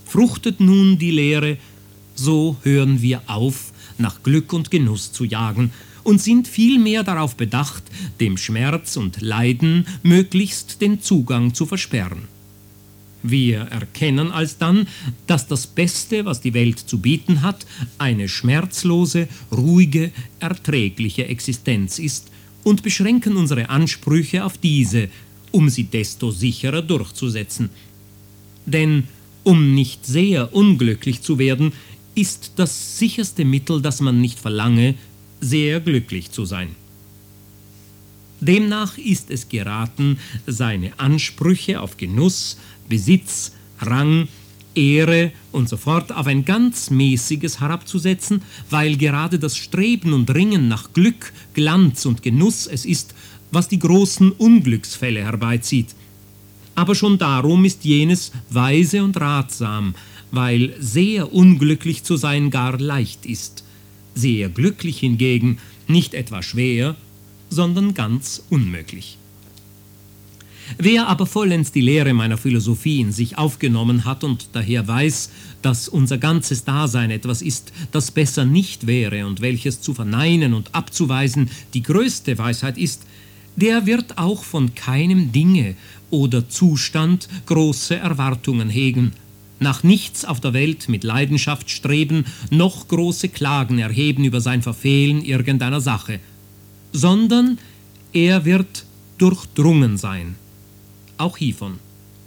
Fruchtet nun die Lehre, so hören wir auf, nach Glück und Genuss zu jagen und sind vielmehr darauf bedacht, dem Schmerz und Leiden möglichst den Zugang zu versperren. Wir erkennen alsdann, dass das Beste, was die Welt zu bieten hat, eine schmerzlose, ruhige, erträgliche Existenz ist und beschränken unsere Ansprüche auf diese, um sie desto sicherer durchzusetzen. Denn um nicht sehr unglücklich zu werden, ist das sicherste Mittel, das man nicht verlange, sehr glücklich zu sein. Demnach ist es geraten, seine Ansprüche auf Genuss, Besitz, Rang, Ehre und so fort auf ein ganz mäßiges herabzusetzen, weil gerade das Streben und Ringen nach Glück, Glanz und Genuss es ist, was die großen Unglücksfälle herbeizieht. Aber schon darum ist jenes weise und ratsam, weil sehr unglücklich zu sein gar leicht ist, sehr glücklich hingegen nicht etwa schwer, sondern ganz unmöglich. Wer aber vollends die Lehre meiner Philosophie in sich aufgenommen hat und daher weiß, dass unser ganzes Dasein etwas ist, das besser nicht wäre und welches zu verneinen und abzuweisen die größte Weisheit ist, der wird auch von keinem Dinge oder Zustand große Erwartungen hegen, nach nichts auf der Welt mit Leidenschaft streben, noch große Klagen erheben über sein Verfehlen irgendeiner Sache, sondern er wird durchdrungen sein, auch hievon.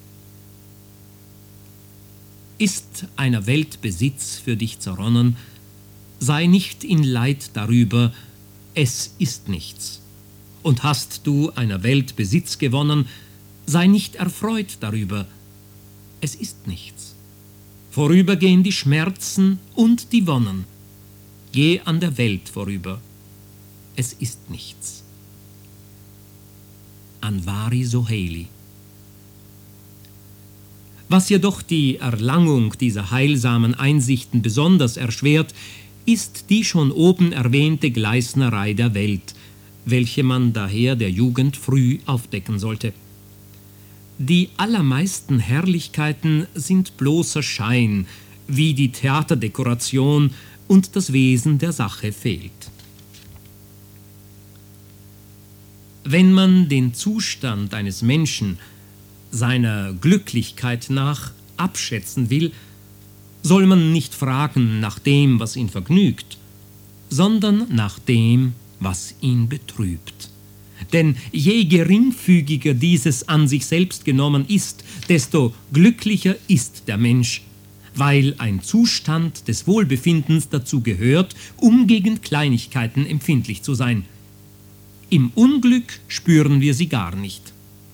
Ist einer Welt Besitz für dich zerronnen, sei nicht in Leid darüber, es ist nichts. Und hast du einer Welt Besitz gewonnen, sei nicht erfreut darüber, es ist nichts. Vorübergehen die Schmerzen und die Wonnen. Geh an der Welt vorüber, es ist nichts. Anvari Soheili. Was jedoch die Erlangung dieser heilsamen Einsichten besonders erschwert, ist die schon oben erwähnte Gleisnerei der Welt, welche man daher der Jugend früh aufdecken sollte. Die allermeisten Herrlichkeiten sind bloßer Schein, wie die Theaterdekoration, und das Wesen der Sache fehlt. Wenn man den Zustand eines Menschen seiner Glücklichkeit nach abschätzen will, soll man nicht fragen nach dem, was ihn vergnügt, sondern nach dem, was ihn betrübt. Denn je geringfügiger dieses an sich selbst genommen ist, desto glücklicher ist der Mensch, weil ein Zustand des Wohlbefindens dazu gehört, um gegen Kleinigkeiten empfindlich zu sein. Im Unglück spüren wir sie gar nicht.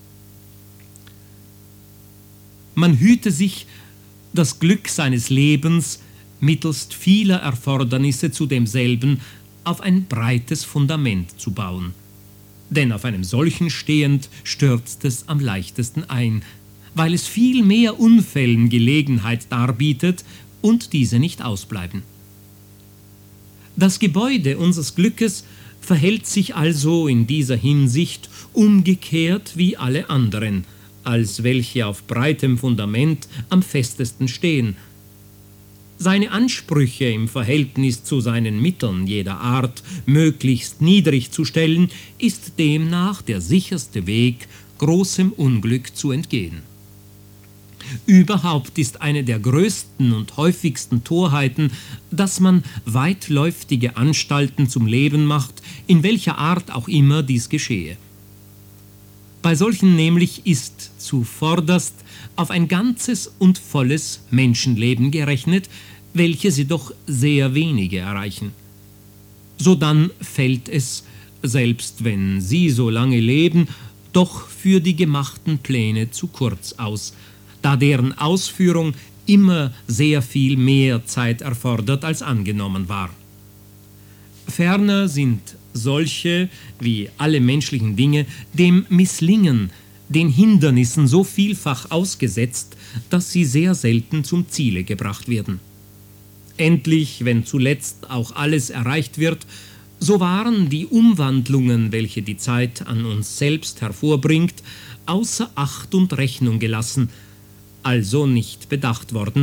Man hüte sich, das Glück seines Lebens mittelst vieler Erfordernisse zu demselben auf ein breites Fundament zu bauen. Denn auf einem solchen stehend stürzt es am leichtesten ein, weil es viel mehr Unfällen Gelegenheit darbietet und diese nicht ausbleiben. Das Gebäude unseres Glückes verhält sich also in dieser Hinsicht umgekehrt wie alle anderen, als welche auf breitem Fundament am festesten stehen. Seine Ansprüche im Verhältnis zu seinen Mitteln jeder Art möglichst niedrig zu stellen, ist demnach der sicherste Weg, großem Unglück zu entgehen. Überhaupt ist eine der größten und häufigsten Torheiten, dass man weitläuftige Anstalten zum Leben macht, in welcher Art auch immer dies geschehe. Bei solchen nämlich ist zuvorderst auf ein ganzes und volles Menschenleben gerechnet, welches jedoch sehr wenige erreichen. Sodann fällt es, selbst wenn sie so lange leben, doch für die gemachten Pläne zu kurz aus, da deren Ausführung immer sehr viel mehr Zeit erfordert, als angenommen war. Ferner sind solche, wie alle menschlichen Dinge, dem Misslingen, den Hindernissen so vielfach ausgesetzt, dass sie sehr selten zum Ziele gebracht werden. Endlich, wenn zuletzt auch alles erreicht wird, so waren die Umwandlungen, welche die Zeit an uns selbst hervorbringt, außer Acht und Rechnung gelassen, also nicht bedacht worden,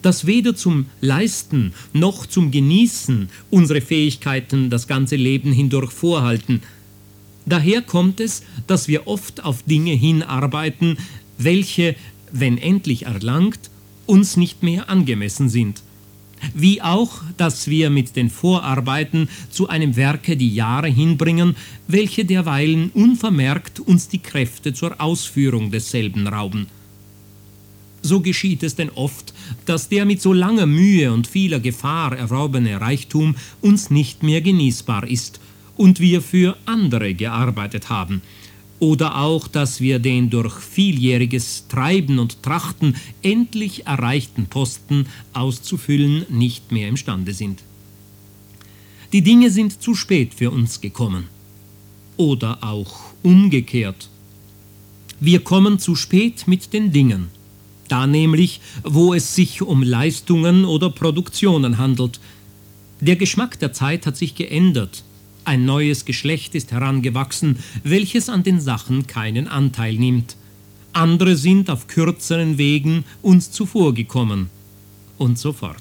dass weder zum Leisten noch zum Genießen unsere Fähigkeiten das ganze Leben hindurch vorhalten. Daher kommt es, dass wir oft auf Dinge hinarbeiten, welche, wenn endlich erlangt, uns nicht mehr angemessen sind. Wie auch, dass wir mit den Vorarbeiten zu einem Werke die Jahre hinbringen, welche derweilen unvermerkt uns die Kräfte zur Ausführung desselben rauben. So geschieht es denn oft, dass der mit so langer Mühe und vieler Gefahr erworbene Reichtum uns nicht mehr genießbar ist und wir für andere gearbeitet haben. Oder auch, dass wir den durch vieljähriges Treiben und Trachten endlich erreichten Posten auszufüllen nicht mehr imstande sind. Die Dinge sind zu spät für uns gekommen. Oder auch umgekehrt. Wir kommen zu spät mit den Dingen. Da nämlich, wo es sich um Leistungen oder Produktionen handelt. Der Geschmack der Zeit hat sich geändert. Ein neues Geschlecht ist herangewachsen, welches an den Sachen keinen Anteil nimmt. Andere sind auf kürzeren Wegen uns zuvorgekommen. Und so fort.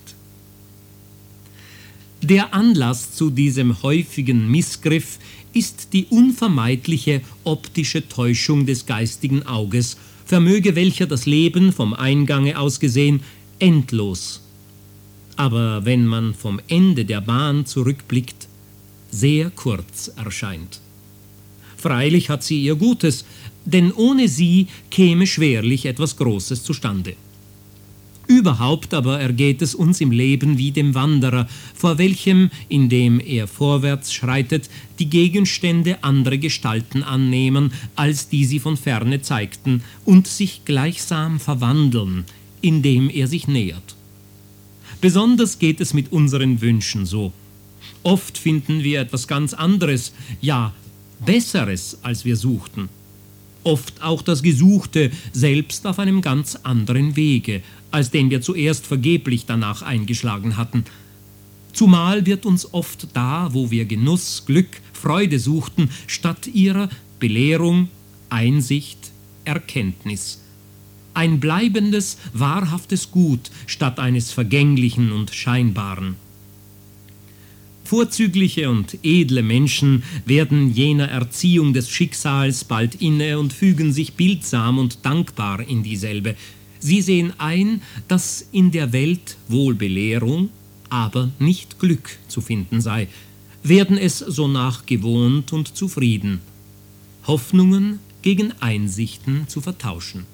Der Anlass zu diesem häufigen Missgriff ist die unvermeidliche optische Täuschung des geistigen Auges, vermöge welcher das Leben vom Eingange aus gesehen endlos, aber wenn man vom Ende der Bahn zurückblickt, sehr kurz erscheint. Freilich hat sie ihr Gutes, denn ohne sie käme schwerlich etwas Großes zustande. Überhaupt aber ergeht es uns im Leben wie dem Wanderer, vor welchem, indem er vorwärts schreitet, die Gegenstände andere Gestalten annehmen, als die sie von ferne zeigten, und sich gleichsam verwandeln, indem er sich nähert. Besonders geht es mit unseren Wünschen so. Oft finden wir etwas ganz anderes, ja, Besseres, als wir suchten. Oft auch das Gesuchte selbst auf einem ganz anderen Wege, als den wir zuerst vergeblich danach eingeschlagen hatten. Zumal wird uns oft da, wo wir Genuss, Glück, Freude suchten, statt ihrer Belehrung, Einsicht, Erkenntnis. Ein bleibendes, wahrhaftes Gut statt eines vergänglichen und scheinbaren. Vorzügliche und edle Menschen werden jener Erziehung des Schicksals bald inne und fügen sich bildsam und dankbar in dieselbe. Sie sehen ein, dass in der Welt wohl Belehrung, aber nicht Glück zu finden sei, werden es sonach gewohnt und zufrieden, Hoffnungen gegen Einsichten zu vertauschen.